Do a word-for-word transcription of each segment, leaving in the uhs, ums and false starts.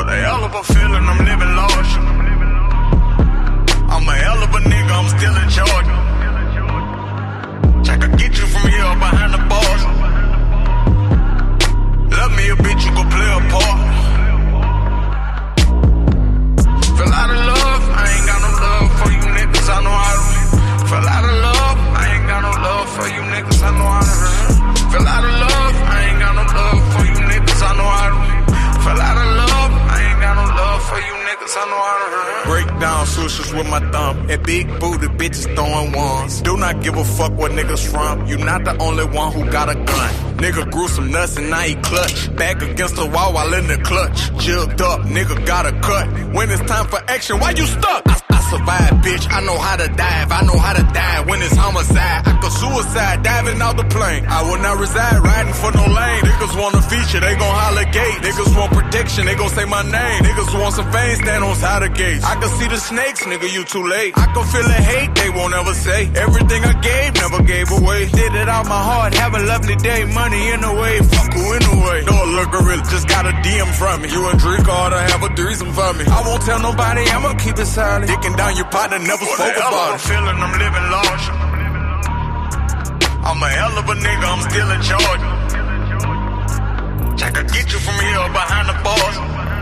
What a hell of a feeling, I'm living large. I'm a hell of a nigga, I'm still in charge. I can get you from here behind the bars. Love me a bitch, you gon' play a part. Fell out of love, I ain't got no love for you niggas, I know how to win. Fell out of love, I ain't got no love for you niggas, I know how to win. Fell out of love, I ain't got no love for you niggas, I know how to win. Fell out of love, I ain't got no love for you niggas, I know how to win. Break down swishers with my thumb, and big booty bitches throwing ones. Do not give a fuck where niggas from, you not the only one who got a gun. Nigga grew some nuts and now he clutch. Back against the wall while in the clutch. Jugged up, nigga got a cut. When it's time for action, why you stuck? I, I survive, bitch, I know how to dive. I know how to die when it's homicide. I could suicide, diving out the plane. I will not reside, riding for no lane. Niggas want a feature, they gon' holler gate. Niggas want protection, they gon' say my name. Niggas want some fame, stand on side of gates. I can see the snakes, nigga, you too late. I can feel the hate, they won't ever say. Everything I gave, never gave away. Did it out my heart, have a lovely day. Money in the way, fuck who in the way. No look gorilla, just got a D M from me. You a drink or to have a threesome for me. I won't tell nobody, I'ma keep it silent. Dicking down your partner, never spoke about it. What a hell of a feeling, I'm living large. I'm a hell of a nigga, I'm still in charge. I can get you from here behind the bars.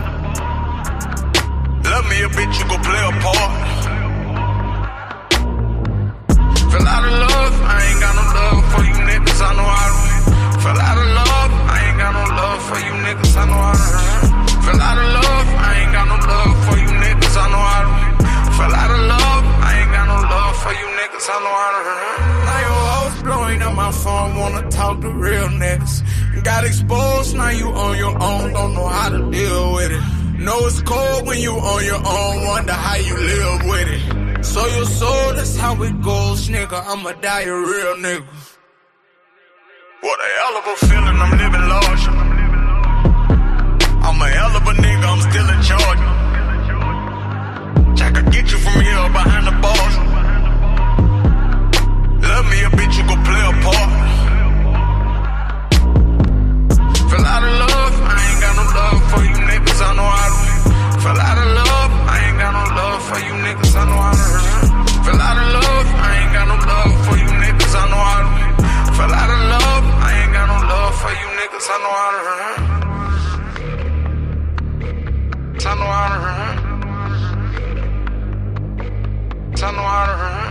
Love me a bitch, you gon' play a part. Fell out of love, I ain't got no love for you niggas, I know how to win. Fell out of love, I ain't got no love for you niggas, I know how to win. Fell out of love, I ain't got no love for you niggas, I know how to win. Fell out of love, I ain't got no love for you niggas, I know how to win. Now your hoes blowing up my phone, wanna talk to real niggas. Got exposed, now you on your own, don't know how to deal with it. Know it's cold when you on your own, wonder how you live with it. So your soul, that's how it goes, nigga, I'ma die a real nigga. What a hell of a feeling, I'm living large. I'm a hell of a nigga, I'm still in charge. I can get you from here behind the bars. Love me a bitch, you gon' play a part. Fell out of love, I ain't got no love for you niggas, I know how to win. Fell out of love, I ain't got no love for you niggas, I know how to win. Fell out of love, I ain't got no love for you niggas, I know how to win. Fell out of love, I ain't got no love for you niggas, I know how to run. I know how to run. I know how to run.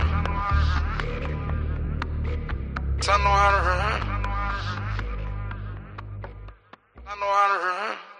I know how to run. I know how to run.